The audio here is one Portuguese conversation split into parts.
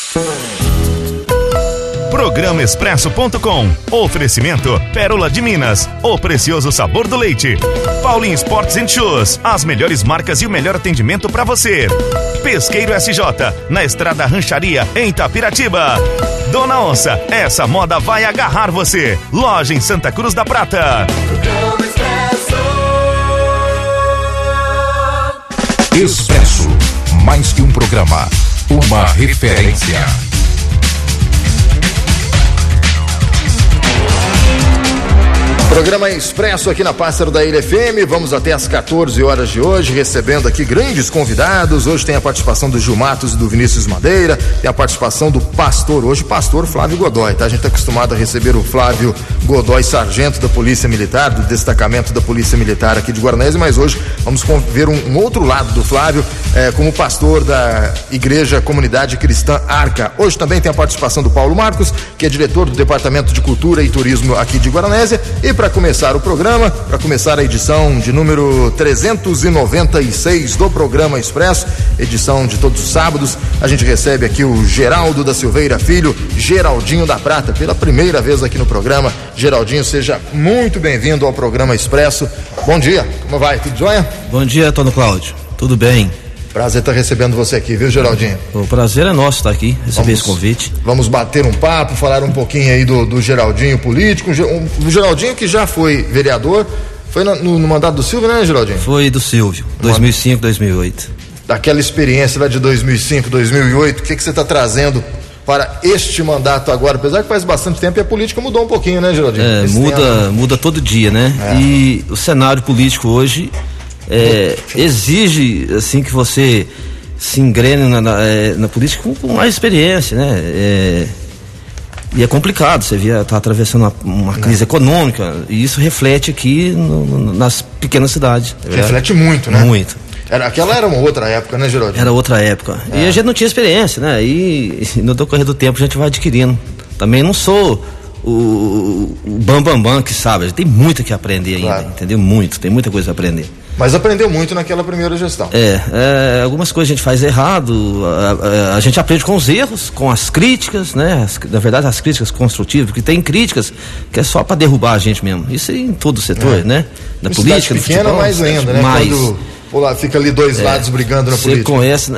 ProgramaExpresso.com. Oferecimento Pérola de Minas, o precioso sabor do leite. Paulinho Sports & Shoes, as melhores marcas e o melhor atendimento para você. Pesqueiro SJ, na Estrada Rancharia, em Itapiratiba. Dona Onça, essa moda vai agarrar você. Loja em Santa Cruz da Prata. Expresso, mais que um programa, uma referência. Programa Expresso aqui na Pássaro da Ilha FM, vamos até às 14 horas de hoje, recebendo aqui grandes convidados. Hoje tem a participação do Gil Matos e do Vinícius Madeira, tem a participação do pastor, hoje pastor Flávio Godoy, tá? A gente tá acostumado a receber o Flávio Godoy, sargento da Polícia Militar, do destacamento da Polícia Militar aqui de Guaranésia, mas hoje vamos ver um outro lado do Flávio, como pastor da Igreja Comunidade Cristã Arca. Hoje também tem a participação do Paulo Marcos, que é diretor do Departamento de Cultura e Turismo aqui de Guaranésia, e para começar o programa, para começar a edição de número 396 do Programa Expresso, edição de todos os sábados, a gente recebe aqui o Geraldo da Silveira Filho, Geraldinho da Prata, pela primeira vez aqui no programa. Geraldinho, seja muito bem-vindo ao Programa Expresso. Bom dia, como vai? Tudo jóia? Bom dia, Antônio Cláudio. Tudo bem? Prazer estar recebendo você aqui, viu, Geraldinho? O prazer é nosso estar aqui, receber esse convite. Vamos bater um papo, falar um pouquinho aí do Geraldinho político, o Geraldinho que já foi vereador, foi no mandato do Silvio, né, Geraldinho? Foi do Silvio, 2005, 2008. Daquela experiência lá de 2005, 2008, o que você está trazendo para este mandato agora? Apesar que faz bastante tempo e a política mudou um pouquinho, né, Geraldinho? Muda todo dia, né? E o cenário político hoje exige assim que você se engrene na política com mais experiência, né? E é complicado, você tá atravessando uma crise econômica, e isso reflete aqui nas pequenas cidades. Reflete muito, né? Muito. Aquela era uma outra época, né, Geraldinho? Era outra época. E a gente não tinha experiência, né? E no decorrer do tempo a gente vai adquirindo. Também não sou o bambambam que sabe, a gente tem muito que aprender ainda, entendeu? Tem muita coisa a aprender. Mas aprendeu muito naquela primeira gestão. Algumas coisas a gente faz errado, a gente aprende com os erros, com as críticas, né? Na verdade, as críticas construtivas, porque tem críticas que é só para derrubar a gente mesmo. Isso em todo o setor, né? Na política, no pequena, futebol, mais ainda, né? Quando fica ali dois lados brigando na política. Você conhece,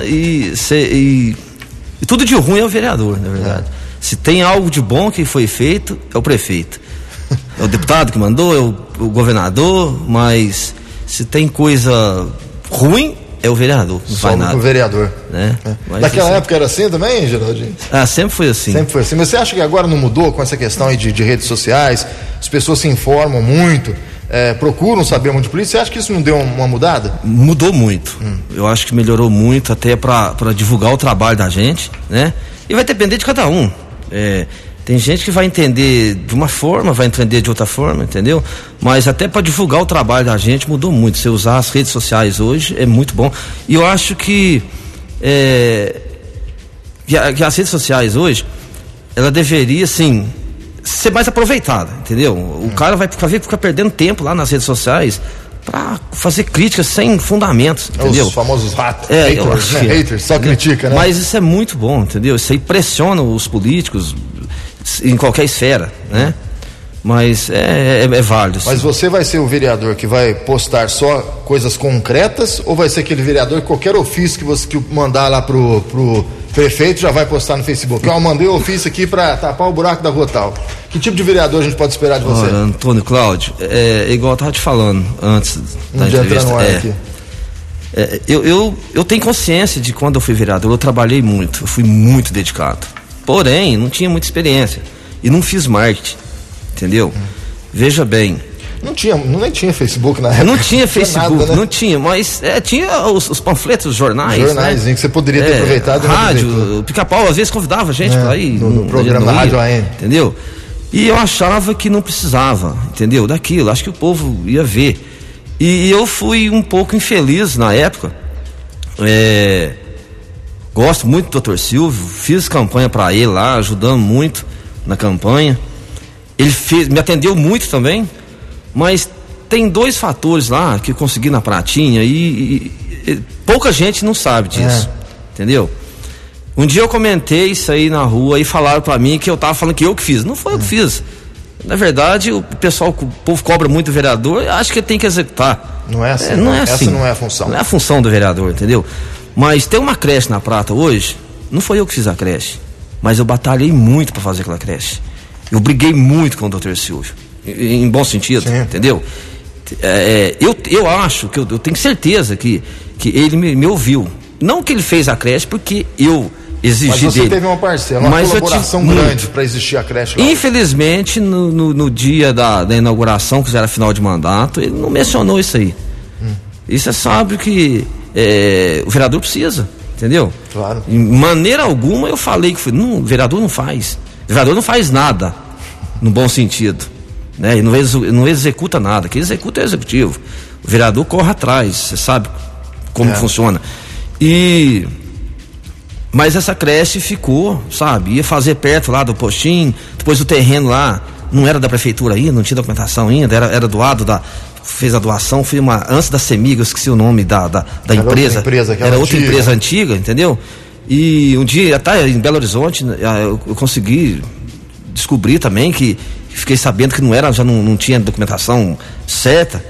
e tudo de ruim é o vereador, na verdade. Se tem algo de bom que foi feito, é o prefeito. É o deputado que mandou, é o governador, mas se tem coisa ruim, é o vereador. Não faz nada. O vereador. Né? Naquela época era assim também, Geraldinho? Sempre foi assim. Sempre foi assim. Mas você acha que agora não mudou com essa questão aí de redes sociais? As pessoas se informam muito, procuram saber muito de política. Você acha que isso não deu uma mudada? Mudou muito. Eu acho que melhorou muito até para divulgar o trabalho da gente, né? E vai depender de cada um. Tem gente que vai entender de uma forma, vai entender de outra forma, entendeu? Mas até para divulgar o trabalho da gente mudou muito. Você usar as redes sociais hoje é muito bom. E eu acho que as redes sociais hoje, ela deveria, assim, ser mais aproveitada, entendeu? O cara vai ficar perdendo tempo lá nas redes sociais para fazer críticas sem fundamentos, entendeu? Os famosos haters, né? Haters, só critica, né? Mas isso é muito bom, entendeu? Isso aí pressiona os políticos em qualquer esfera, né? Mas é válido. Mas você vai ser o vereador que vai postar só coisas concretas, ou vai ser aquele vereador que qualquer ofício que você mandar lá pro prefeito já vai postar no Facebook? Eu mandei o ofício aqui para tapar o buraco da rua tal. Que tipo de vereador a gente pode esperar de você? Olha, Antônio Cláudio, igual eu estava te falando antes da entrevista. Eu tenho consciência de quando eu fui vereador, eu trabalhei muito, eu fui muito dedicado. Porém, não tinha muita experiência e não fiz marketing, entendeu? Veja bem. Nem tinha Facebook na época. Não tinha Facebook, nada, né? não tinha, mas tinha os panfletos, os jornais. Jornais, né? Que você poderia ter aproveitado. Rádio, o Pica-Pau às vezes convidava a gente para ir. No programa da Rádio AM. Entendeu? E eu achava que não precisava, entendeu? Daquilo, acho que o povo ia ver. E eu fui um pouco infeliz na época. Gosto muito do Dr. Silvio, fiz campanha para ele lá, ajudando muito na campanha. Ele me atendeu muito também, mas tem 2 fatores lá que eu consegui na pratinha e pouca gente não sabe disso, entendeu? Um dia eu comentei isso aí na rua e falaram pra mim que eu tava falando que eu que fiz. Não foi eu que fiz. Na verdade, o povo cobra muito do vereador, acho que ele tem que executar. Não é assim. Não é assim. Essa não é a função. Não é a função do vereador, entendeu? Mas tem uma creche na Prata hoje, não foi eu que fiz a creche, mas eu batalhei muito pra fazer aquela creche. Eu briguei muito com o Dr. Silvio, em bom sentido, sim, entendeu? Eu acho que eu tenho certeza que ele me ouviu. Não que ele fez a creche porque eu exigi dele. Mas você teve uma parcela, uma colaboração grande para existir a creche lá. Infelizmente, no dia da inauguração, que já era final de mandato, ele não mencionou isso aí. E você sabe que o vereador precisa, entendeu? Claro. De maneira alguma eu falei que o vereador não faz. O vereador não faz nada, no bom sentido. Né? E não executa nada. Quem executa é o executivo. O vereador corre atrás, você sabe como funciona. Mas essa creche ficou, sabe? Ia fazer perto lá do postinho, depois o terreno lá não era da prefeitura ainda, não tinha documentação ainda, era doado fez a doação, foi antes da Semig, eu esqueci o nome da empresa. Era outra empresa antiga, entendeu? E um dia, até em Belo Horizonte, eu consegui descobrir também que fiquei sabendo que já não tinha documentação certa.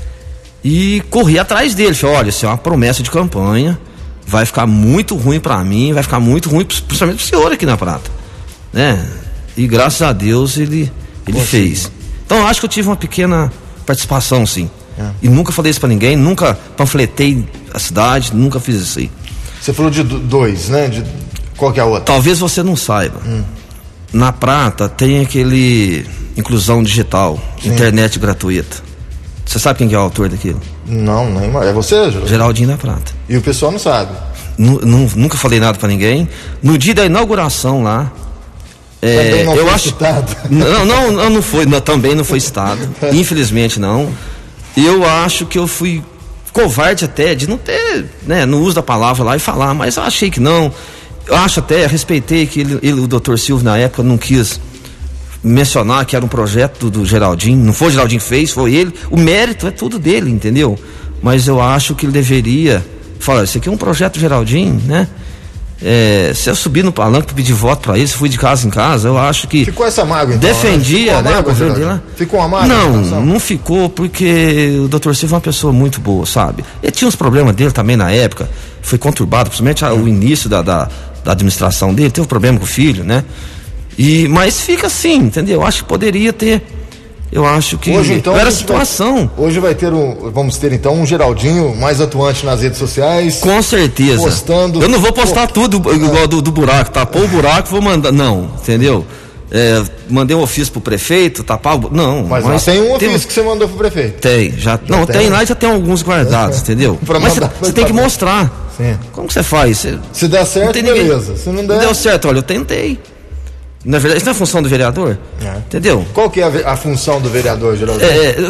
E corri atrás dele, falei, olha, isso é uma promessa de campanha, vai ficar muito ruim pra mim, vai ficar muito ruim principalmente pro senhor aqui na Prata, né? E graças a Deus ele fez. Então eu acho que eu tive uma pequena participação, sim. E nunca falei isso pra ninguém, nunca panfletei a cidade, nunca fiz isso aí. Você falou de dois, né? Qual que é a outra? Talvez você não saiba. Na Prata tem aquele inclusão digital, internet gratuita. Você sabe quem que é o autor daquilo? Não, nem é você, Geraldinho? Geraldinho da Prata. E o pessoal não sabe? Nunca falei nada pra ninguém. No dia da inauguração lá, também não foi citado? Não foi, também não foi citado. Infelizmente não. Eu acho que eu fui covarde até de não ter, né, no uso da palavra lá e falar, mas eu achei que não. Eu acho até, respeitei que o Dr. Silvio na época não quis mencionar que era um projeto do Geraldinho. Não foi o Geraldinho que fez, foi ele. O mérito é tudo dele, entendeu? Mas eu acho que ele deveria falar, isso aqui é um projeto do Geraldinho, né? Se eu subir no palanque para pedir voto para ele, se fui de casa em casa, eu acho que ficou essa mágoa, então, defendia, né? Ficou uma mágoa? Não ficou, porque o Dr. Silvio é uma pessoa muito boa, sabe? Ele tinha uns problemas dele também na época, foi conturbado, principalmente o início da administração dele, teve um problema com o filho, né? Mas fica assim, entendeu? Eu acho que poderia ter. Eu acho que hoje, então, era a situação. Hoje vamos ter então um Geraldinho mais atuante nas redes sociais. Com certeza. Postando. Eu não vou postar tudo igual do buraco, tapou o buraco, vou mandar. Não, entendeu? Mandei um ofício pro prefeito, tapar o. Não. Mas tem um ofício que você mandou pro prefeito. Tem, já. Não, tem lá e já tem alguns guardados, entendeu? Mas você tem que mostrar. Sim. Como que você faz? Se der certo, beleza. Se não der. Deu certo, olha, eu tentei. Na verdade, isso não é função do vereador, entendeu? Qual que é a função do vereador, Geraldinho?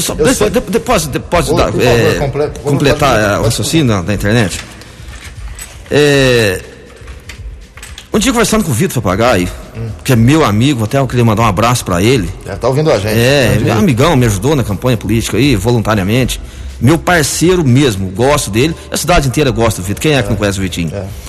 Posso completar o raciocínio da internet? Um dia conversando com o Vitor Papagaio, que é meu amigo, até eu queria mandar um abraço pra ele. Tá ouvindo a gente. Meu amigão, me ajudou na campanha política aí, voluntariamente. Meu parceiro mesmo, gosto dele. A cidade inteira gosta do Vitor. Quem é que não conhece o Vitinho?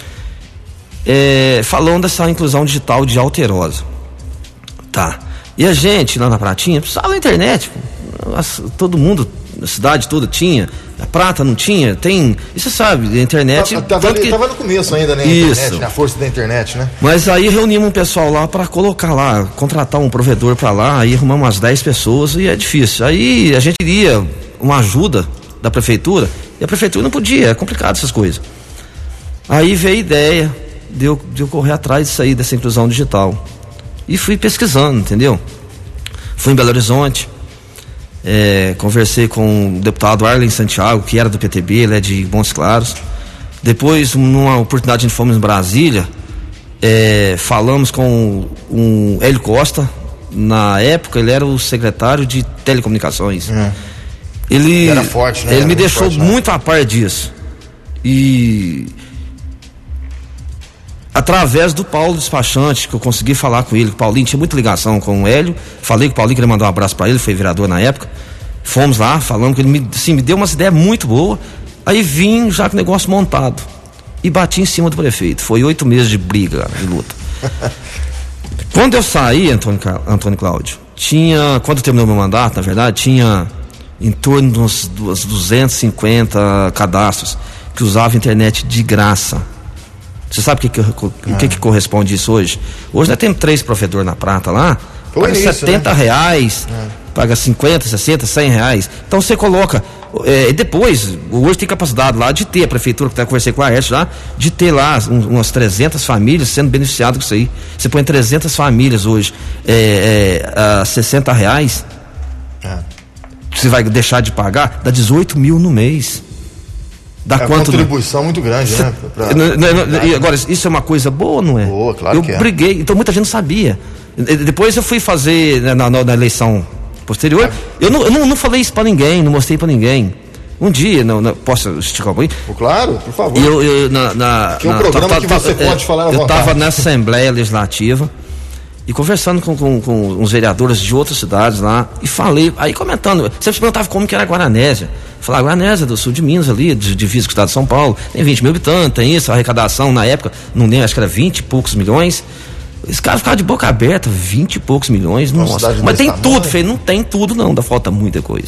Falando dessa inclusão digital de Alterosa. Tá. E a gente lá na Pratinha precisava da internet. Todo mundo, a cidade toda tinha. A Prata não tinha. Tem. E você sabe, a internet. Tava no começo ainda, né? Isso. Internet, a força da internet, né? Mas aí reunimos um pessoal lá para colocar lá, contratar um provedor para lá, aí arrumamos umas 10 pessoas e é difícil. Aí a gente queria uma ajuda da prefeitura e a prefeitura não podia, é complicado essas coisas. Aí veio a ideia de eu correr atrás disso aí, dessa inclusão digital. E fui pesquisando, entendeu? Fui em Belo Horizonte, conversei com o deputado Arlen Santiago, que era do PTB, ele é de Montes Claros. Depois, numa oportunidade, a gente fomos em Brasília, falamos com o Hélio Costa. Na época, ele era o secretário de telecomunicações. Ele era forte, né? Ele me deixou muito a par disso. E através do Paulo Despachante, que eu consegui falar com ele, o Paulinho tinha muita ligação com o Hélio, falei com o Paulinho, queria mandar um abraço para ele, foi vereador na época, fomos lá, falamos que ele me deu umas ideias muito boas, aí vim já com o negócio montado, e bati em cima do prefeito. Foi 8 meses de briga, de luta. Quando eu saí, Antônio Cláudio, quando terminou meu mandato, na verdade, tinha em torno dos 250 cadastros que usavam internet de graça. Você sabe o que corresponde isso hoje? Hoje nós temos 3 provedores na Prata lá, paga R$70, paga 50, 60, R$100. Então você coloca, depois, hoje tem capacidade lá de ter, a prefeitura, que conversei com a Aécio já, de ter lá umas 300 famílias sendo beneficiadas com isso aí. Você põe 300 famílias hoje a R$60, você vai deixar de pagar, dá 18 mil no mês. Dá quanto? Uma contribuição muito grande, né? E agora, isso é uma coisa boa, não é? Boa, claro que é. Eu briguei, então muita gente não sabia. Depois eu fui fazer, na eleição posterior, eu não falei isso pra ninguém, não mostrei pra ninguém. Um dia, posso esticar um pouquinho? Claro, por favor. Que é um programa que você pode falar à vontade. Eu estava na Assembleia Legislativa e conversando com uns vereadores de outras cidades lá, e falei, aí comentando, você me perguntava como que era a Guaranésia. Falar, Guaranésia do sul de Minas ali, divisa com o estado de São Paulo, tem 20 mil habitantes, tem isso, a arrecadação na época, não lembro, acho que era 20 e poucos milhões. Esse cara ficava de boca aberta, 20 e poucos milhões, nossa. Mas tem tudo, falei, não tem tudo não, ainda falta muita coisa.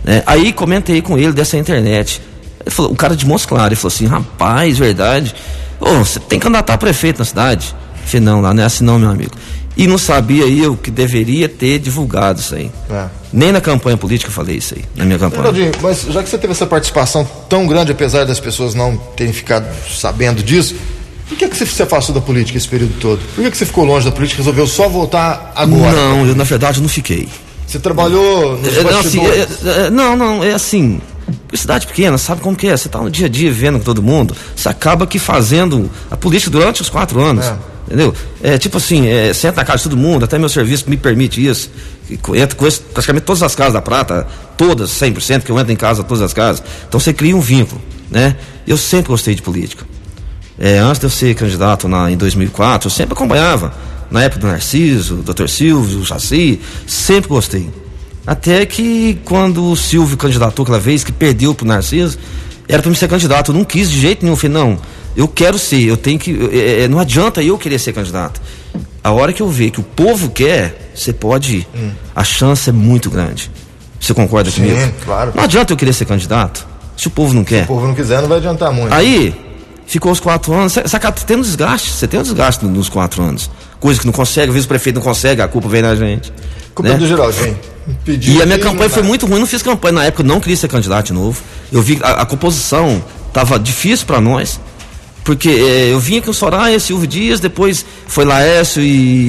Aí comentei com ele dessa internet. Ele falou, um cara de Montes Claros, ele falou assim, rapaz, verdade, você tem que candidatar a prefeito na cidade. Eu falei, não, lá não é assim não, meu amigo. E não sabia eu que deveria ter divulgado isso aí. Nem na campanha política eu falei isso aí, na minha campanha. Mas já que você teve essa participação tão grande, apesar das pessoas não terem ficado sabendo disso, por que você se afastou da política esse período todo? Por que você ficou longe da política e resolveu só voltar agora? Não, eu na verdade não fiquei. Você trabalhou nos bastidores? Não, é assim, cidade pequena, sabe como que é? Você tá no dia a dia vivendo com todo mundo, você acaba que fazendo a política durante os 4 anos. Entendeu? Tipo assim, senta na casa de todo mundo, até meu serviço me permite isso. Eu conheço praticamente todas as casas da Prata, todas, 100%, que eu entro em casa, todas as casas. Então você cria um vínculo, né? Eu sempre gostei de política. Antes de eu ser candidato em 2004, eu sempre acompanhava. Na época do Narciso, do Dr. Silvio, o Jaci, sempre gostei. Até que quando o Silvio candidatou aquela vez, que perdeu pro Narciso, era para me ser candidato. Eu não quis de jeito nenhum, eu falei, não, eu quero ser, eu tenho que, não adianta eu querer ser candidato. A hora que eu ver que o povo quer, você pode ir. A chance é muito grande. Você concorda comigo? Sim, claro. Não adianta eu querer ser candidato, se o povo não quer. Se o povo não quiser, não vai adiantar muito. Aí, ficou os 4 anos, você tem um desgaste, nos 4 anos. Coisa que não consegue, às vezes o prefeito não consegue, a culpa vem da gente. Culpa do Geraldinho. E a minha campanha foi muito ruim, não fiz campanha na época, não queria ser candidato de novo. Eu vi a composição estava difícil para nós, porque eu vinha com Soraya, Silvio Dias, depois foi Laércio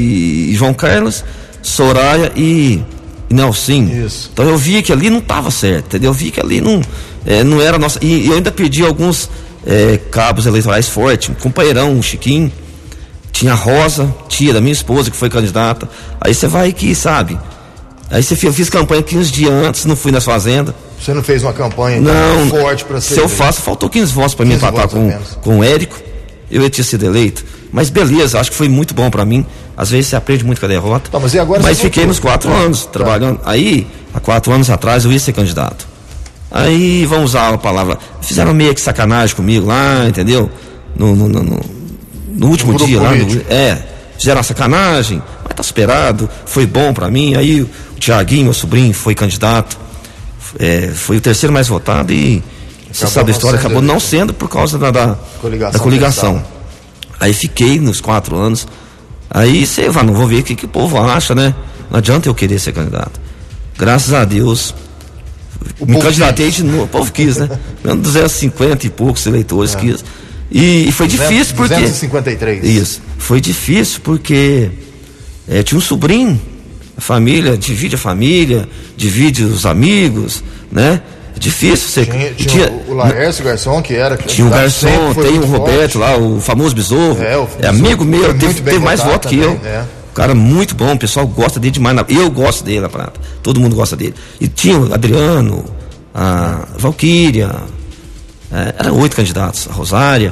e João Carlos, Soraya e Nelson. Isso. Então eu vi que ali não estava certo, entendeu? Eu vi que ali não era nossa. E eu ainda perdi alguns cabos eleitorais fortes, um companheirão, um Chiquinho, tinha a Rosa, tia da minha esposa, que foi candidata. Aí você vai aqui, sabe? Aí eu fiz campanha 15 dias antes, não fui nas fazendas. Você não fez uma campanha forte para ser? Se eu faço, faltou 15 votos para mim empatar com o Érico, eu ia ter sido eleito. Mas beleza, acho que foi muito bom para mim. Às vezes você aprende muito com a derrota. Mas e agora fiquei nos 4 anos trabalhando. Aí, há 4 anos atrás, eu ia ser candidato. Aí, vamos usar a palavra, fizeram meio que sacanagem comigo lá, entendeu? No último dia lá, fizeram uma sacanagem, mas tá superado, foi bom pra mim. Aí o Tiaguinho, meu sobrinho, foi candidato, foi o 3º mais votado e você sabe a história, acabou não sendo por causa da coligação. Aí fiquei nos 4 anos, aí você vai, não vou ver o que o povo acha, né? Não adianta eu querer ser candidato. Graças a Deus, me candidatei de novo, o povo quis, né? 250 e poucos eleitores quis. E foi difícil porque... 253. Isso. Foi difícil porque tinha um sobrinho, a família, divide os amigos, né? É difícil. Tinha o Laércio Garçom, que era... Tinha o Garçom, tem o Roberto lá, o famoso Besouro. Amigo meu, teve mais voto que eu. Cara muito bom, o pessoal gosta dele demais. Eu gosto dele na Prata, todo mundo gosta dele. E tinha o Adriano, a Valquíria, eram 8 candidatos, a Rosária,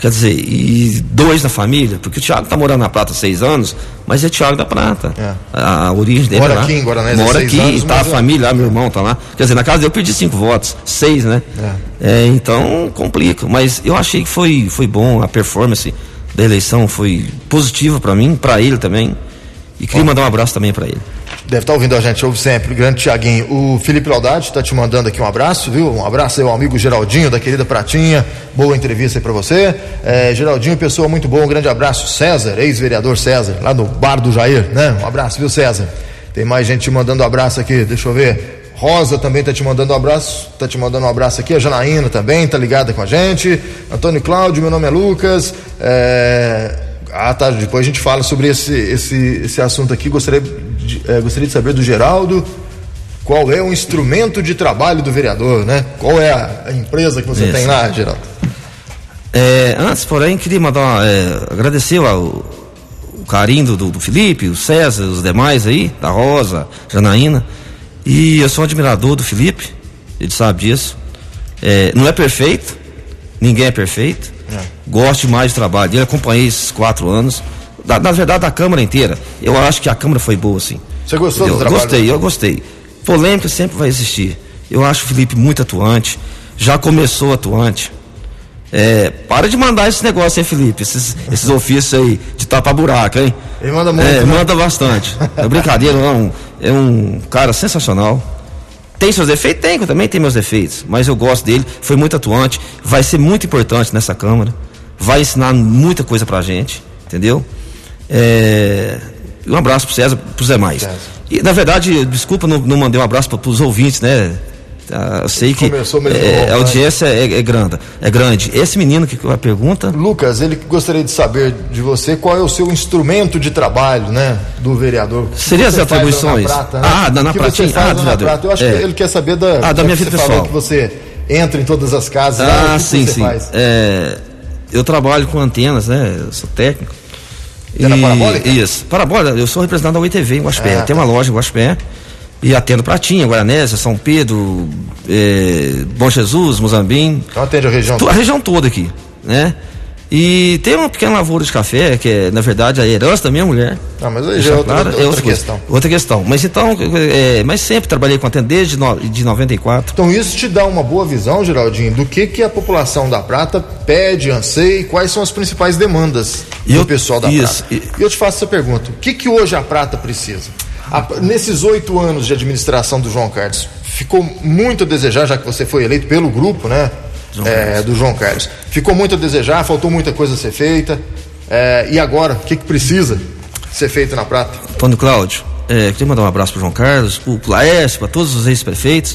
Quer dizer, e 2 na família, porque o Thiago tá morando na Prata há 6 anos, mas é Thiago da Prata. A origem dele mora é lá. Aqui em Guaranésia, mora aqui, anos, tá a família lá, meu irmão tá lá. Quer dizer, na casa dele eu perdi 5 votos, 6, né? Então complica, mas eu achei que foi bom, a performance da eleição foi positiva para mim, para ele também, e queria mandar um abraço também para ele. Deve estar ouvindo a gente, ouve sempre, o grande Thiaguinho. O Felipe Laudade está te mandando aqui um abraço, viu? Um abraço aí ao amigo Geraldinho, da querida Pratinha. Boa entrevista aí para você. Geraldinho, pessoa muito boa, um grande abraço. César, ex-vereador César, lá no Bar do Jair, né? Um abraço, viu, César? Tem mais gente te mandando abraço aqui, deixa eu ver. Rosa também tá te mandando um abraço aqui. A Janaína também tá ligada com a gente. Antônio Cláudio, meu nome é Lucas. Tá, depois a gente fala sobre esse assunto aqui. Gostaria de saber do Geraldo qual é o instrumento de trabalho do vereador, né? Qual é a empresa que você tem lá, Geraldo? Antes, porém, queria agradecer o carinho do Felipe, o César, os demais aí, da Rosa, Janaína. E eu sou um admirador do Felipe, ele sabe disso. Não é perfeito, ninguém é perfeito. Gosto demais do trabalho dele, acompanhei esses 4 anos. Na verdade, da Câmara inteira. Eu acho que a Câmara foi boa, sim. Você gostou do trabalho? Eu gostei. Polêmica sempre vai existir. Eu acho o Felipe muito atuante. Já começou atuante. Para de mandar esse negócio, hein, Felipe? Esses ofícios aí de tapa-buraco, hein? Ele manda muito. Manda bastante. É brincadeira, é um cara sensacional. Tem seus defeitos? Tem, eu também tenho meus defeitos. Mas eu gosto dele, foi muito atuante. Vai ser muito importante nessa Câmara. Vai ensinar muita coisa pra gente, entendeu? Um abraço pro César, pros demais. E, na verdade, desculpa, não mandei um abraço pros ouvintes, né? Eu sei que a audiência é grande. Esse menino que a pergunta... Lucas, ele gostaria de saber de você qual é o seu instrumento de trabalho, né? Do vereador. Seria as atribuições? Na Prata, né? Pratinha. Eu acho que ele quer saber da minha vida pessoal. Que você entra em todas as casas. Sim. Eu trabalho com antenas, né? Eu sou técnico. Na Parabólica? Isso. Parabólica, eu sou representante da UITV em Guaxupé. Tem uma loja em Guaxupé. E atendo Pratinha, Guaranésia, São Pedro, Bom Jesus, Muzambim. Então atende a região toda? A região toda aqui, né? E tem uma pequena lavoura de café, que é, na verdade, a herança da minha mulher. Mas aí já é outra questão. Outra questão. Mas então, mas sempre trabalhei com atendo desde de 94. Então isso te dá uma boa visão, Geraldinho, do que a população da Prata pede, anseia e quais são as principais demandas do pessoal da Prata. E eu te faço essa pergunta, o que hoje a Prata precisa? Nesses 8 anos de administração do João Carlos, ficou muito a desejar, já que você foi eleito pelo grupo, né? Do João Carlos. Ficou muito a desejar, faltou muita coisa a ser feita. E agora, o que precisa ser feito na Prata? Antônio Cláudio, queria mandar um abraço para o João Carlos, para o Laércio, para todos os ex-prefeitos.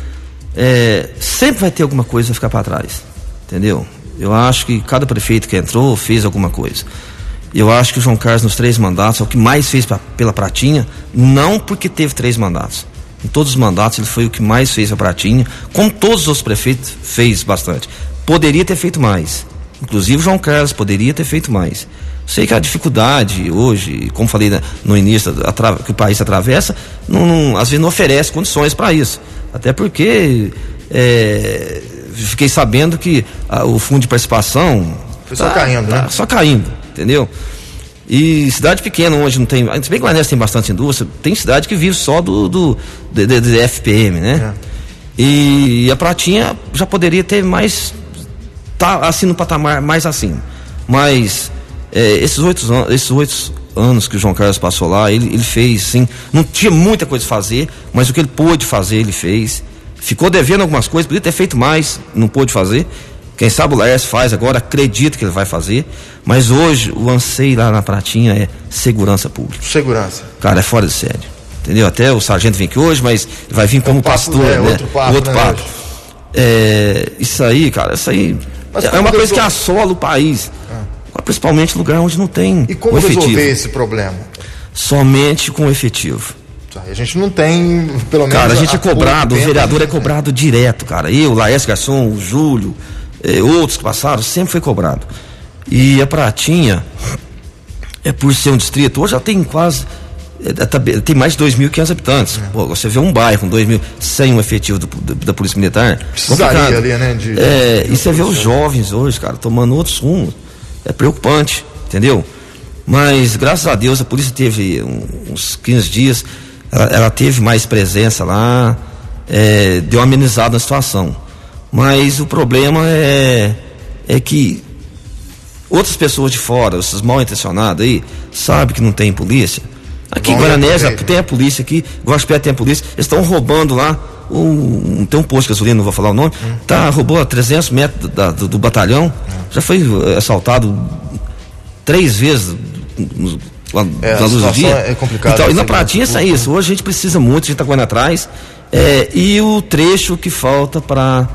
Sempre vai ter alguma coisa a ficar para trás, entendeu? Eu acho que cada prefeito que entrou fez alguma coisa. Eu acho que o João Carlos, nos 3 mandatos, é o que mais fez pela Pratinha, não porque teve 3 mandatos. Em todos os mandatos ele foi o que mais fez a Pratinha, como todos os prefeitos fez bastante. Poderia ter feito mais. Inclusive o João Carlos poderia ter feito mais. Sei que a dificuldade hoje, como falei no início, que o país atravessa, às vezes não oferece condições para isso. Até porque fiquei sabendo que o fundo de participação foi só caindo, né? Só caindo, entendeu? E cidade pequena, onde não tem. Se bem que Guaranésia tem bastante indústria, tem cidade que vive só do FPM, né? E a Pratinha já poderia ter mais. Tá assim no patamar mais acima. Mas esses 8 anos que o João Carlos passou lá, ele fez, sim. Não tinha muita coisa a fazer, mas o que ele pôde fazer, ele fez. Ficou devendo algumas coisas, podia ter feito mais, não pôde fazer. Quem sabe o Laércio faz agora, acredito que ele vai fazer. Mas hoje o anseio lá na Pratinha é segurança pública. Segurança. Cara, é fora de sério. Entendeu? Até o sargento vem aqui hoje, mas vai vir como pastor, né? Outro papo. Isso aí, cara, é uma coisa que assola o país. Principalmente lugar onde não tem efetivo. E como resolver esse problema? Somente com efetivo. A gente não tem, pelo menos... Cara, a gente é cobrado, o vereador é cobrado direto, cara. Eu, Laércio Garçom, o Júlio, outros que passaram, sempre foi cobrado. E a Pratinha, por ser um distrito, hoje já tem quase... tem mais de 2.500 habitantes. Pô, você vê um bairro com 2.000 sem um efetivo da Polícia Militar. Precisaria ali, né? E você vê os jovens hoje, cara, tomando outros rumos. é preocupante, entendeu? Mas graças a Deus a polícia teve uns 15 dias, ela teve mais presença lá, deu uma amenizada na situação. Mas o problema é que outras pessoas de fora, esses mal intencionados aí, sabem que não tem polícia. Aqui em Guaranésia tem a polícia aqui, Guaxupé tem a polícia, eles estão roubando lá, tem um posto de gasolina, não vou falar o nome, roubou a 300 metros do batalhão, já foi assaltado 3 vezes na luz do dia. É complicado. Então, e na Pratinha é isso, hoje a gente precisa muito, a gente está correndo atrás, e o trecho que falta para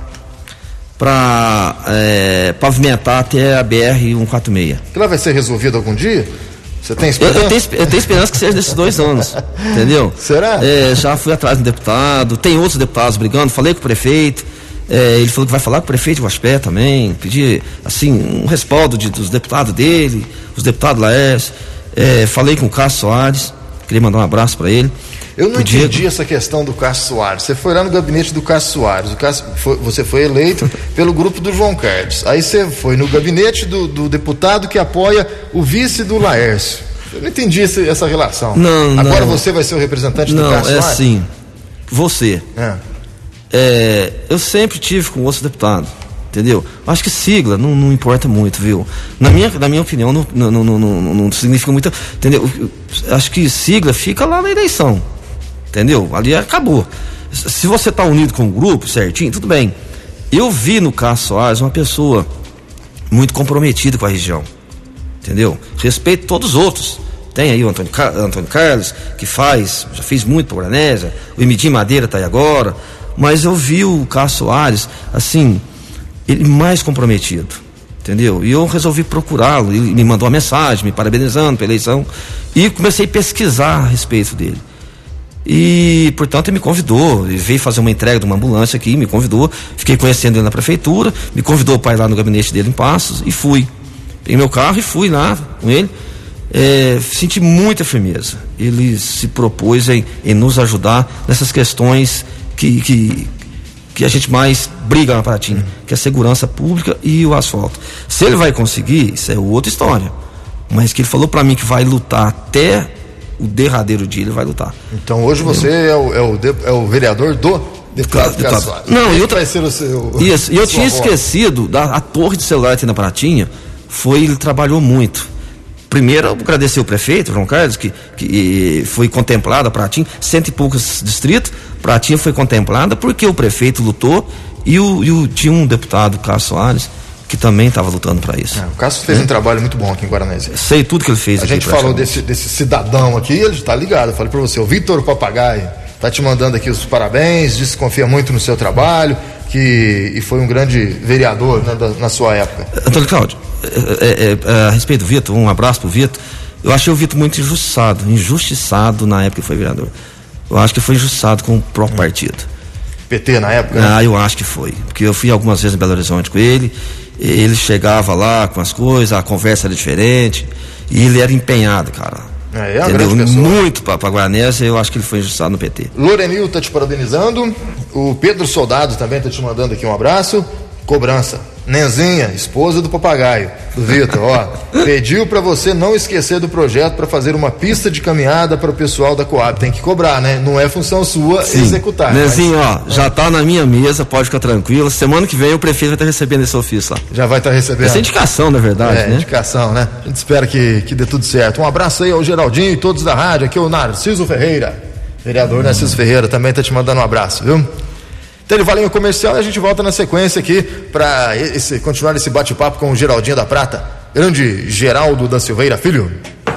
pavimentar até a BR-146. Que lá vai ser resolvido algum dia? Você tem esperança? Eu tenho esperança que seja nesses 2 anos, entendeu? Será? Já fui atrás do deputado, tem outros deputados brigando, falei com o prefeito, ele falou que vai falar com o prefeito de Guaxupé também, pedir, assim, um respaldo dos deputados dele, os deputados Laércio, falei com o Cássio Soares, queria mandar um abraço para ele. Eu não entendi essa questão do Cássio Soares. Você foi lá no gabinete do Cássio Soares. Você foi eleito pelo grupo do João Carlos. Aí você foi no gabinete do deputado que apoia o vice do Laércio. Eu não entendi essa relação. Agora você vai ser o representante do Cássio Soares? Não, é assim. Você. Eu sempre tive com outros deputados. Entendeu? Acho que sigla não importa muito, viu? Na minha opinião, não significa muito. Entendeu? Acho que sigla fica lá na eleição. Entendeu? Ali acabou. Se você está unido com o grupo certinho, tudo bem. Eu vi no Cássio Soares uma pessoa muito comprometida com a região. Entendeu? Respeito todos os outros. Tem aí o Antônio Carlos, que já fez muito para Guaranésia. O Emidim Madeira está aí agora. Mas eu vi o Cássio Soares, assim, ele mais comprometido. Entendeu? E eu resolvi procurá-lo. Ele me mandou uma mensagem, me parabenizando pela eleição. E comecei a pesquisar a respeito dele. E, portanto, ele me convidou, ele veio fazer uma entrega de uma ambulância aqui, me convidou, fiquei conhecendo ele na prefeitura, me convidou para ir lá no gabinete dele em Passos e fui. Peguei meu carro e fui lá com ele. Senti muita firmeza. Ele se propôs em nos ajudar nessas questões que a gente mais briga na Pratinha, que é a segurança pública e o asfalto. Se ele vai conseguir, isso é outra história. Mas que ele falou para mim que vai lutar até o derradeiro dia, ele vai lutar. Então hoje você é o vereador do deputado Cássio Soares. Não, vai ser o seu. Isso, e eu tinha esquecido a torre de celular aqui na Pratinha, ele trabalhou muito. Primeiro, eu agradecer o prefeito, João Carlos, que foi contemplada a Pratinha, 100 e poucos distritos, Pratinha foi contemplada porque o prefeito lutou e tinha um deputado, Cássio Soares, que também estava lutando para isso. O Cássio fez um trabalho muito bom aqui em Guaranésia. Sei tudo que ele fez. A gente falou desse cidadão aqui, ele está ligado. Eu falei para você, o Vitor Papagaio está te mandando aqui os parabéns, diz que confia muito no seu trabalho, e foi um grande vereador, né, na sua época. Antônio Cláudio, a respeito do Vitor, um abraço pro Vitor. Eu achei o Vitor muito injustiçado na época que foi vereador. Eu acho que foi injustiçado com o próprio partido. PT na época? Né? Eu acho que foi, porque eu fui algumas vezes em Belo Horizonte com ele. Ele chegava lá com as coisas, a conversa era diferente, e ele era empenhado, cara. É uma grande pessoa. Muito para Guaranésia, eu acho que ele foi injustiçado no PT. Lorenil tá te parabenizando, o Pedro Soldado também tá te mandando aqui um abraço. Cobrança, Nenzinha, esposa do Papagaio, do Vitor, pediu para você não esquecer do projeto para fazer uma pista de caminhada para o pessoal da Coab. Tem que cobrar, né? Não é função sua executar. Nenzinho, já tá na minha mesa, pode ficar tranquilo. Semana que vem o prefeito vai estar recebendo esse ofício lá. Já vai estar recebendo. Essa é indicação, na verdade, né? Indicação, né? A gente espera que dê tudo certo. Um abraço aí ao Geraldinho e todos da rádio. Aqui é o Narciso Ferreira. Vereador Narciso Ferreira também tá te mandando um abraço, viu? Intervalinho comercial e a gente volta na sequência aqui para continuar esse bate-papo com o Geraldinho da Prata. Grande Geraldo da Silveira Filho.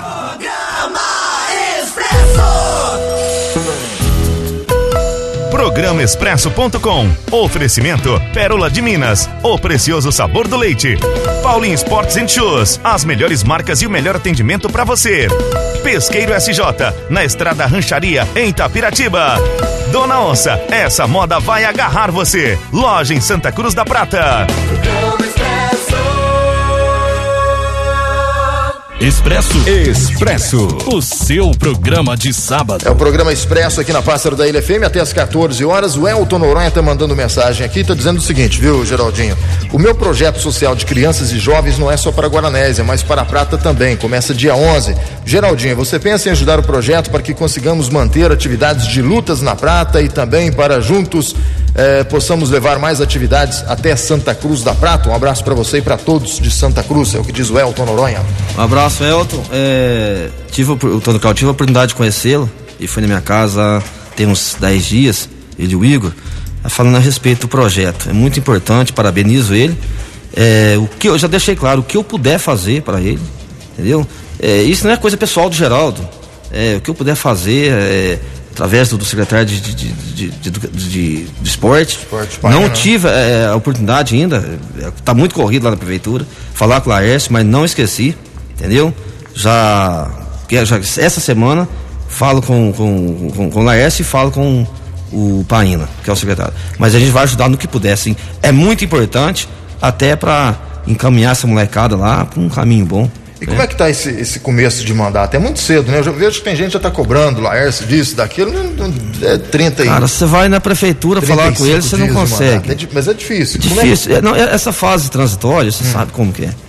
Programa Expresso.com. Oferecimento Pérola de Minas, o precioso sabor do leite. Paulinho Sports and Shoes, as melhores marcas e o melhor atendimento para você. Pesqueiro SJ, na Estrada Rancharia, em Itapiratiba. Dona Onça, essa moda vai agarrar você. Loja em Santa Cruz da Prata. Expresso. O seu programa de sábado. É o programa Expresso aqui na Pássaro da Ilha FM até as 14 horas. O Elton Noronha tá mandando mensagem aqui, tá dizendo o seguinte, viu, Geraldinho? O meu projeto social de crianças e jovens não é só para Guaranésia, mas para a Prata também. Começa dia 11. Geraldinho, você pensa em ajudar o projeto para que consigamos manter atividades de lutas na Prata e também para juntos possamos levar mais atividades até Santa Cruz da Prata? Um abraço para você e para todos de Santa Cruz, é o que diz o Elton Noronha. Um abraço, Elton. Tive a oportunidade de conhecê-lo e foi na minha casa tem uns 10 dias, ele e o Igor, falando a respeito do projeto. É muito importante, parabenizo ele. O que eu já deixei claro, o que eu puder fazer para ele, entendeu? Isso não é coisa pessoal do Geraldo. O que eu puder fazer através do secretário de esporte. Não tive a oportunidade ainda, está muito corrido lá na prefeitura, falar com o Laércio, mas não esqueci, entendeu? Já essa semana falo com o Laércio e falo com o Paina, que é o secretário. Mas a gente vai ajudar no que puder, sim. É muito importante até para encaminhar essa molecada lá para um caminho bom. E como é que tá esse começo de mandato? É muito cedo, né? Eu já vejo que tem gente que já tá cobrando, Laércio disso, daquilo, 30 e... Cara, você vai na prefeitura falar com ele, você não consegue. Mas é difícil. Difícil. Essa fase transitória, você sabe como que é.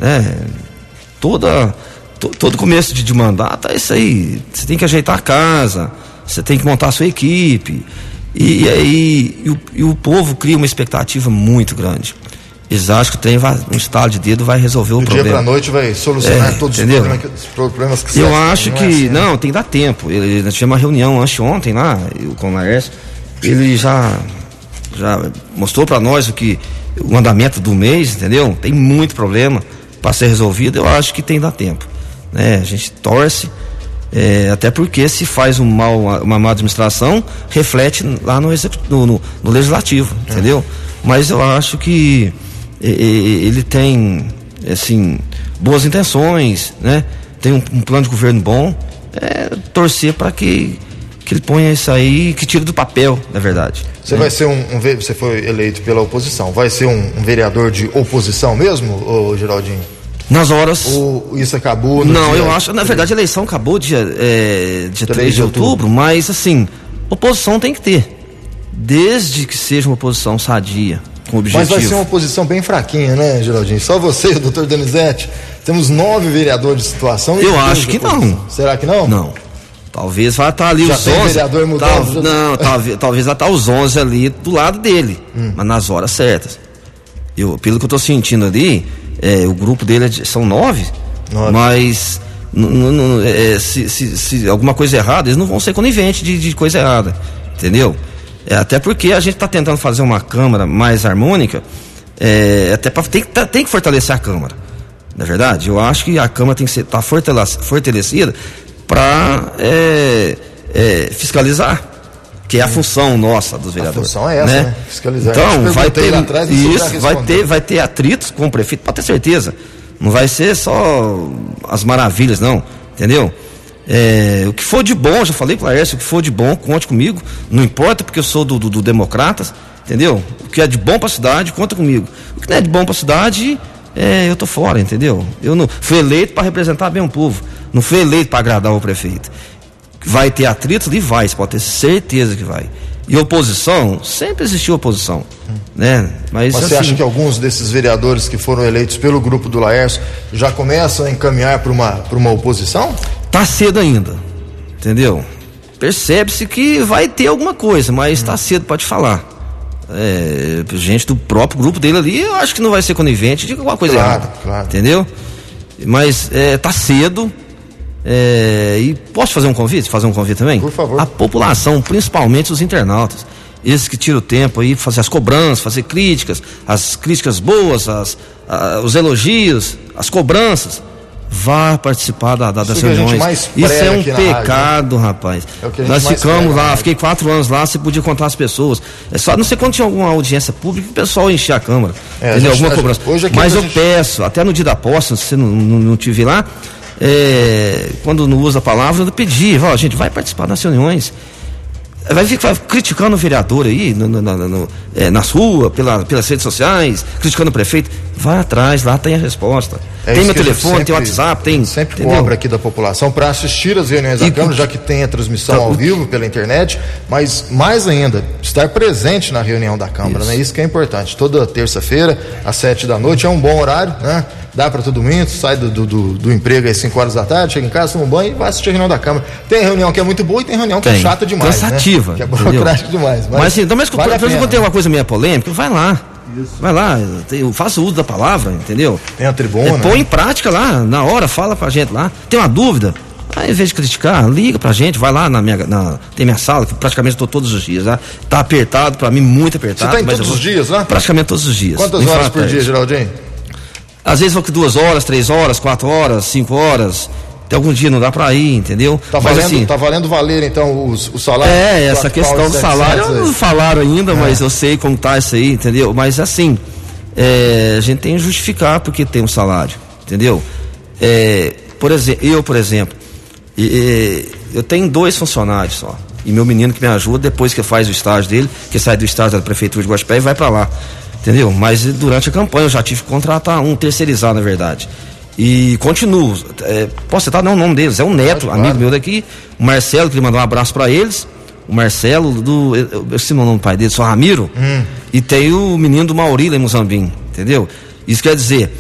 Todo começo de mandato é isso aí. Você tem que ajeitar a casa, você tem que montar a sua equipe. E o povo cria uma expectativa muito grande. Eles acham que um estalo de dedo vai resolver o problema. Do dia pra noite vai solucionar todos os problemas que eu acho que não, tem que dar tempo. Nós tivemos uma reunião anteontem lá com o Laércio. Ele já mostrou para nós o andamento do mês, entendeu? Tem muito problema para ser resolvido. Eu acho que tem que dar tempo, né? A gente torce, até porque se faz uma má administração, reflete lá no legislativo, entendeu? Mas eu acho que ele tem, assim, boas intenções, né? Tem um plano de governo bom, torcer para que ele ponha isso aí, que tire do papel, na verdade. Você vai ser você foi eleito pela oposição, vai ser um vereador de oposição mesmo, Geraldinho? Nas horas. Ou isso acabou Não, eu acho, na verdade a eleição acabou dia 3 de outubro, mas assim, oposição tem que ter, desde que seja uma oposição sadia. Mas vai ser uma oposição bem fraquinha, né, Geraldinho? Só você e o doutor Donizete. Temos 9 vereadores de situação. Eu acho que não. Será que não? Não. Talvez vá estar ali já os 11. Vereador mudando? Não, talvez vá estar os 11 ali do lado dele, mas nas horas certas. Pelo que eu estou sentindo ali, o grupo dele são 9. Mas se alguma coisa errada, eles não vão ser coniventes de coisa errada, entendeu? Até porque a gente está tentando fazer uma Câmara mais harmônica, tem que fortalecer a Câmara, na verdade. Eu acho que a Câmara tem que estar fortalecida para fiscalizar, que é a função nossa dos vereadores. A função é essa, né? Fiscalizar. Então vai ter atritos com o prefeito, pode ter certeza. Não vai ser só as maravilhas, não, entendeu? O que for de bom, já falei para o Laércio, o que for de bom, conte comigo, não importa, porque eu sou do Democratas, entendeu? O que é de bom para a cidade, conta comigo. O que não é de bom para a cidade, eu tô fora, entendeu? Eu não fui eleito para representar bem o povo, não fui eleito para agradar o prefeito. Vai ter atritos ali? Vai, você pode ter certeza que vai. E oposição, sempre existiu oposição, né? Mas você acha que alguns desses vereadores que foram eleitos pelo grupo do Laércio já começam a encaminhar para uma oposição? Tá cedo ainda, entendeu? Percebe-se que vai ter alguma coisa, mas tá cedo para te falar. Gente do próprio grupo dele ali, eu acho que não vai ser conivente de alguma coisa errada, entendeu? Mas tá cedo. E posso fazer um convite? Fazer um convite também? Por favor. A população, principalmente os internautas, esses que tiram o tempo aí, fazer as cobranças, fazer críticas, as críticas boas, os elogios, as cobranças. Vá participar das reuniões. Isso é um pecado, rapaz. Nós ficamos lá, fiquei 4 anos lá, você podia contar as pessoas. Só não sei quando tinha alguma audiência pública, o pessoal enchia a Câmara. Entendeu? Alguma cobrança. Mas eu peço, até no dia da posse, se você não te vir lá, quando não usa a palavra, eu pedi, gente, vai participar das reuniões. vai ficar criticando o vereador aí nas ruas, pelas redes sociais, criticando o prefeito. Vai atrás, lá tem a resposta. Tem meu telefone, tem o WhatsApp, tem. Sempre cobra aqui da população para assistir as reuniões da Câmara, já que tem a transmissão ao vivo pela internet, mas mais ainda, estar presente na reunião da Câmara, né? Isso que é importante. Toda terça-feira, às 7h, é um bom horário, né? Dá para todo mundo, sai do emprego às 5h, chega em casa, toma um banho e vai assistir a reunião da Câmara. Tem reunião que é muito boa e tem reunião que é chata demais, cansativa, né? Que é burocrática demais. Mas assim, então, vale quando tem uma coisa meio polêmica, vai lá. Isso. Vai lá, eu faço uso da palavra, entendeu? Tem a tribuna. Põe em prática lá, na hora, fala pra gente lá. Tem uma dúvida? Aí, ao invés de criticar, liga pra gente, vai lá tem minha sala, que praticamente estou todos os dias lá. Tá apertado, pra mim, muito apertado. Você tá em todos os dias lá? Praticamente todos os dias. Quantas horas por dia, Geraldinho? Às vezes vou com 2 horas, 3 horas, 4 horas, 5 horas. Tem algum dia não dá pra ir, entendeu? Tá valendo valer, então, o salário? Essa questão do salário, não falaram ainda, mas eu sei como tá isso aí, entendeu? Mas assim, a gente tem que justificar porque tem um salário, entendeu? Por exemplo, eu tenho 2 funcionários só. E meu menino que me ajuda, depois que faz o estágio dele, que sai do estágio da Prefeitura de Guaxupé e vai pra lá, entendeu? Mas durante a campanha eu já tive que contratar terceirizar, na verdade. E continuo, posso citar o nome deles, é um neto, amigo meu daqui, o Marcelo, que ele mandou um abraço para eles, o Marcelo, eu sei o nome do pai dele, só Ramiro, e tem o menino do Mauri lá em Muzambinho, entendeu? Isso quer dizer,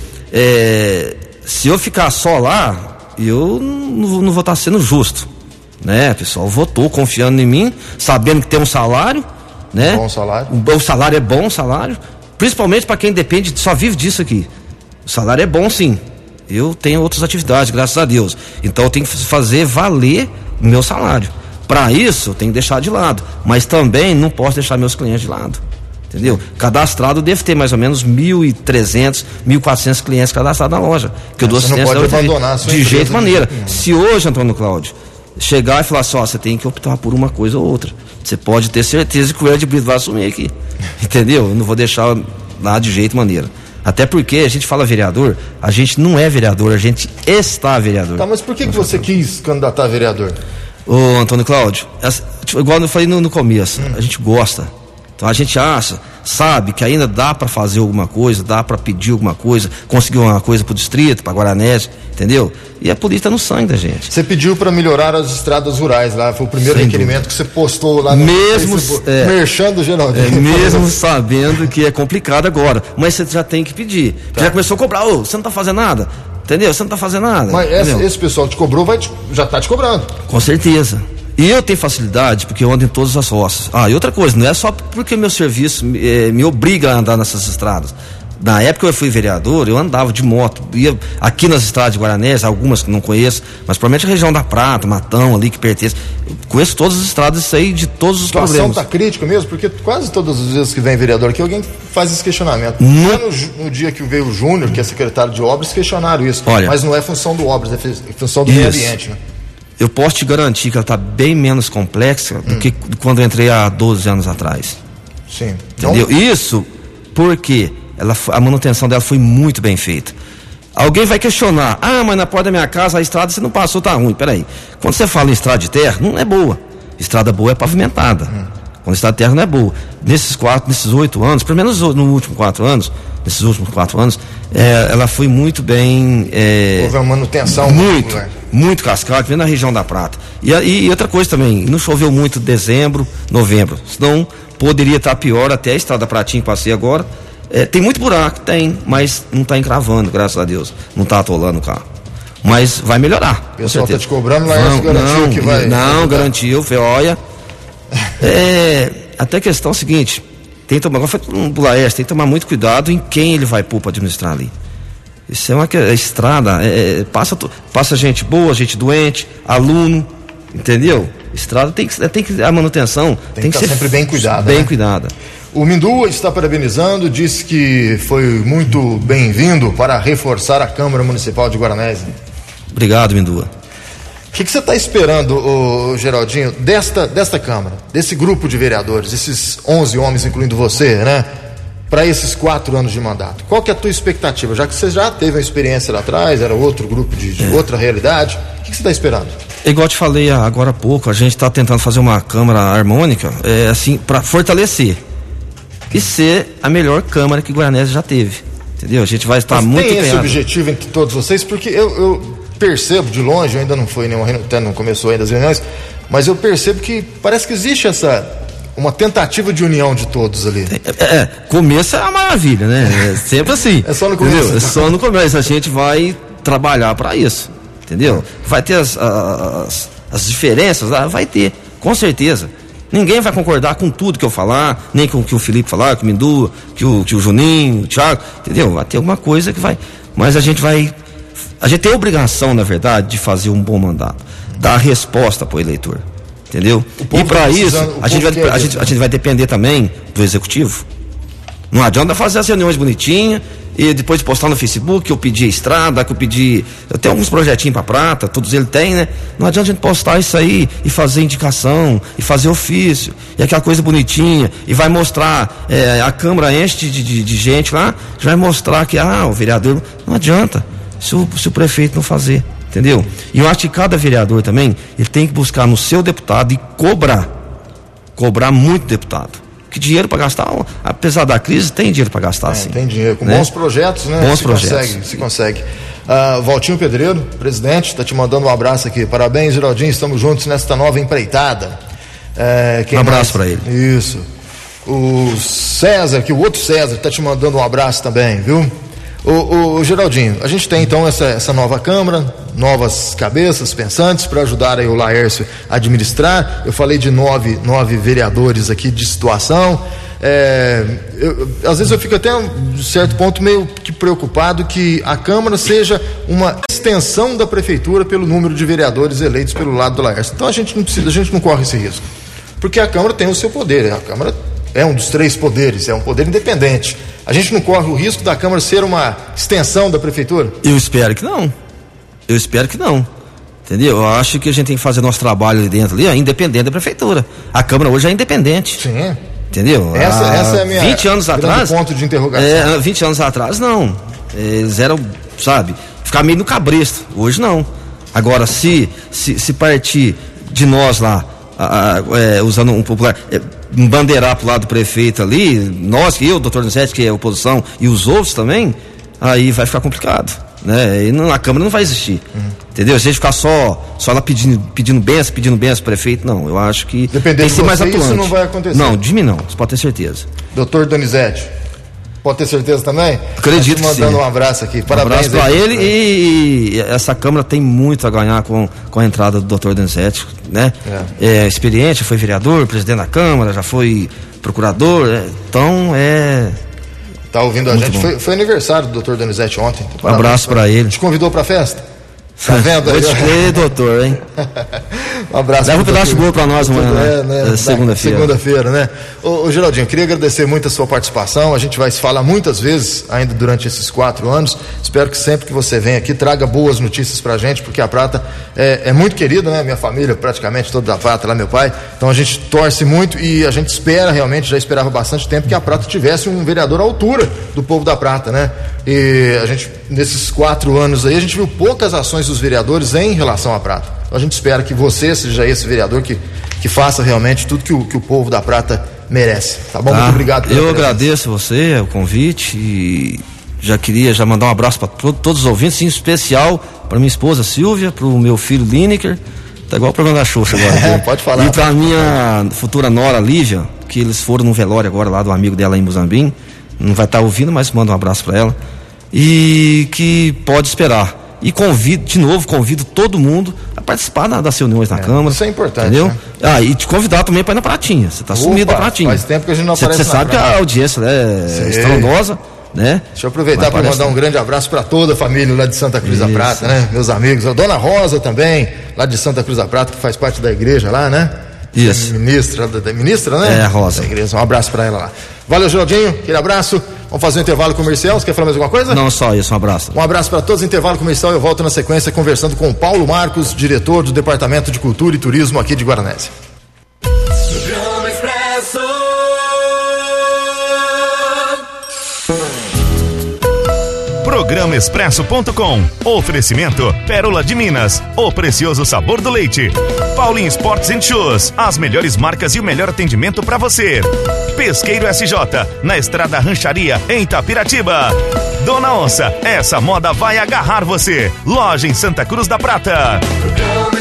se eu ficar só lá, eu não vou estar sendo justo, né? O pessoal votou confiando em mim, sabendo que tem um salário, né? Bom salário. O salário é bom, principalmente para quem depende, só vive disso aqui. O salário é bom, sim. Eu tenho outras atividades, graças a Deus. Então eu tenho que fazer valer o meu salário. Para isso, eu tenho que deixar de lado. Mas também não posso deixar meus clientes de lado. Entendeu? Cadastrado, deve ter mais ou menos 1.300, 1.400 clientes cadastrados na loja. Que eu dou assistência de jeito maneira. Se hoje, Antônio Cláudio, chegar e falar assim, você tem que optar por uma coisa ou outra. Você pode ter certeza que o Ed Brito vai assumir aqui. Entendeu? Eu não vou deixar lá de jeito maneira. Até porque a gente fala vereador, a gente não é vereador, a gente está vereador. Tá, mas por que você quis candidatar a vereador? Ô, Antônio Cláudio, igual eu falei no começo, a gente gosta. Então a gente sabe que ainda dá para fazer alguma coisa, dá para pedir alguma coisa, conseguir uma coisa pro distrito, pra Guaranés, entendeu? E a política tá no sangue da gente. Você pediu para melhorar as estradas rurais lá, foi o primeiro requerimento que você postou lá no Facebook, merchando Geraldinho. Mesmo sabendo que é complicado agora, mas você já tem que pedir. Tá. Já começou a cobrar, você não tá fazendo nada, entendeu? Você não tá fazendo nada. Mas esse pessoal que te cobrou já tá te cobrando. Com certeza. E eu tenho facilidade porque eu ando em todas as roças. E outra coisa, não é só porque meu serviço me obriga a andar nessas estradas. Na época eu fui vereador, eu andava de moto, ia aqui nas estradas de Guaranés, algumas que não conheço, mas provavelmente a região da Prata, Matão ali que pertence. Eu conheço todas as estradas, isso aí de todos os problemas. A situação tá crítica mesmo, porque quase todas as vezes que vem vereador aqui, alguém faz esse questionamento. No dia que veio o Júnior, que é secretário de obras, questionaram isso. Olha, mas não é função do obras, é função do meio ambiente, né? Eu posso te garantir que ela está bem menos complexa do que quando eu entrei há 12 anos atrás. Sim. Entendeu? Então, isso porque a manutenção dela foi muito bem feita. Alguém vai questionar, mas na porta da minha casa a estrada você não passou, tá ruim. Peraí, quando você fala em estrada de terra, não é boa. Estrada boa é pavimentada. Quando a estrada de terra não é boa. Nesses 8 anos, pelo menos nesses últimos 4 anos, ela foi muito bem. Houve uma manutenção muito cascada, vem na região da Prata. E outra coisa também, não choveu muito dezembro, novembro. Senão poderia estar pior, até a estrada Pratinha que passei agora. Tem muito buraco, mas não está encravando, graças a Deus. Não está atolando o carro. Mas vai melhorar. O pessoal está te cobrando, mas garantiu que vai. Não, garantiu, olha. Até a questão é a seguinte. Agora foi um Bulaes, tem que tomar muito cuidado em quem ele vai pôr para administrar ali. Isso é uma estrada, passa gente boa, gente doente, aluno, entendeu? Estrada tem que a manutenção tem que ser sempre bem cuidada. Bem cuidada. O Mindua está parabenizando, disse que foi muito bem-vindo para reforçar a Câmara Municipal de Guaranés. Obrigado, Mindua. O que você está esperando, Geraldinho, desta Câmara, desse grupo de vereadores, esses 11 homens, incluindo você, né? Para esses 4 anos de mandato. Qual que é a tua expectativa? Já que você já teve uma experiência lá atrás, era outro grupo de outra realidade, o que você está esperando? Igual eu te falei agora há pouco, a gente está tentando fazer uma câmara harmônica, assim, para fortalecer e ser a melhor câmara que Guaranésia já teve, entendeu? A gente vai estar muito empenhado. Tem esse objetivo entre todos vocês, porque eu percebo de longe, eu ainda não fui nenhuma reunião, até não começou ainda as reuniões, mas eu percebo que parece que existe uma tentativa de união de todos ali. Começo é uma maravilha, né? É sempre assim. É só no começo. Entendeu? É só no começo, a gente vai trabalhar para isso, entendeu? Vai ter as diferenças, vai ter, com certeza. Ninguém vai concordar com tudo que eu falar, nem com o que o Felipe falar, com o Mindu, que o Juninho, o Thiago, entendeu? Vai ter alguma coisa que vai, mas a gente tem a obrigação, na verdade, de fazer um bom mandato, dar resposta para o eleitor, entendeu? E para isso, a gente vai depender também do executivo. Não adianta fazer as reuniões bonitinhas e depois postar no Facebook que eu pedi a estrada, que eu tenho alguns projetinhos para Prata, todos eles têm, né? Não adianta a gente postar isso aí e fazer indicação, e fazer ofício, e aquela coisa bonitinha, e vai mostrar, a Câmara enche de gente lá, já vai mostrar que, o vereador, não adianta, se o prefeito não fazer, entendeu? E eu acho que cada vereador também, ele tem que buscar no seu deputado e cobrar muito deputado. Que dinheiro para gastar, apesar da crise, tem dinheiro para gastar, sim. Tem dinheiro, com né? Bons projetos, né? Bons projetos. Se consegue. Valtinho Pedreiro, presidente, está te mandando um abraço aqui. Parabéns, Geraldinho, estamos juntos nesta nova empreitada. Um abraço para ele. Isso. O César, que o outro César, está te mandando um abraço também, viu? O Geraldinho, a gente tem então essa nova Câmara, novas cabeças pensantes para ajudar aí o Laércio a administrar. Eu falei de nove vereadores aqui de situação. Às vezes eu fico até de certo ponto meio que preocupado que a Câmara seja uma extensão da Prefeitura pelo número de vereadores eleitos pelo lado do Laércio. Então a gente não corre esse risco, porque a Câmara tem o seu poder. A Câmara é um dos 3 poderes, é um poder independente. A gente não corre o risco da Câmara ser uma extensão da Prefeitura? Eu espero que não. Entendeu? Eu acho que a gente tem que fazer nosso trabalho ali dentro, independente da Prefeitura. A Câmara hoje é independente. Sim. Entendeu? Essa é a minha 20 anos atrás, ponto de interrogação. 20 anos atrás, não. Eles eram, ficar meio no cabresto. Hoje não. Agora, se partir de nós lá, usando um popular, bandeirar pro lado do prefeito ali, o doutor Donizete, que é oposição, e os outros também, aí vai ficar complicado, né? E a Câmara não vai existir, entendeu? Se a gente ficar só lá pedindo benção pro prefeito, não, eu acho que dependendo tem que ser mais atuante. Isso não vai acontecer. Não, de mim não, você pode ter certeza. Doutor Donizete, pode ter certeza também? Acredito que sim. Mandando um abraço aqui, parabéns. Um abraço para ele e essa Câmara tem muito a ganhar com a entrada do doutor Donizete, né? Experiente, foi vereador, presidente da Câmara, já foi procurador, então Tá ouvindo a gente? Foi aniversário do doutor Donizete ontem. Um abraço para ele. Te convidou pra festa? Tá vendo aí? Vou te crer, doutor, hein? Um abraço. Leva um pedaço de bolo pra nós amanhã, né? Segunda-feira, né? Ô Geraldinho, queria agradecer muito a sua participação. A gente vai se falar muitas vezes ainda durante esses 4 anos. Espero que sempre que você venha aqui traga boas notícias pra gente, porque a Prata é muito querida, né? Minha família, praticamente toda da Prata, lá meu pai. Então a gente torce muito e a gente espera realmente, já esperava bastante tempo, que a Prata tivesse um vereador à altura do povo da Prata, né? E a gente, nesses 4 anos aí, a gente viu poucas ações dos vereadores em relação à Prata. Então a gente espera que você seja esse vereador que faça realmente tudo que o povo da Prata merece. Tá bom? Muito obrigado pela presença. Agradeço você, o convite, e queria mandar um abraço para todos os ouvintes, em especial para minha esposa Silvia, para o meu filho Lineker, tá igual o programa da Xuxa agora. Pode falar. E para minha futura nora Lívia, que eles foram no velório agora lá do amigo dela em Muzambim. Não vai estar ouvindo, mas manda um abraço para ela. E que pode esperar. E convido todo mundo a participar das reuniões na Câmara. Isso é importante, entendeu? Né? E te convidar também para ir na Pratinha. Você está sumido da Pratinha. Faz tempo que a gente não aparece na Você sabe Pratinha. que a audiência é estrondosa, né? Deixa eu aproveitar para mandar um grande abraço para toda a família lá de Santa Cruz da Prata, né? Meus amigos. A Dona Rosa também, lá de Santa Cruz da Prata, que faz parte da igreja lá, né? Isso. Ministra, né? Rosa. Da igreja. Um abraço para ela lá. Valeu, Geraldinho. Aquele abraço. Vamos fazer um intervalo comercial. Você quer falar mais alguma coisa? Não, só isso. Um abraço. Um abraço para todos. Intervalo comercial. Eu volto na sequência conversando com o Paulo Marcos, diretor do Departamento de Cultura e Turismo aqui de Guaranésia. ProgramaExpresso.com. Oferecimento Pérola de Minas, o precioso sabor do leite. Paulin Sports and Shoes, as melhores marcas e o melhor atendimento para você. Pesqueiro SJ, na Estrada Rancharia, em Itapiratiba. Dona Onça, essa moda vai agarrar você. Loja em Santa Cruz da Prata.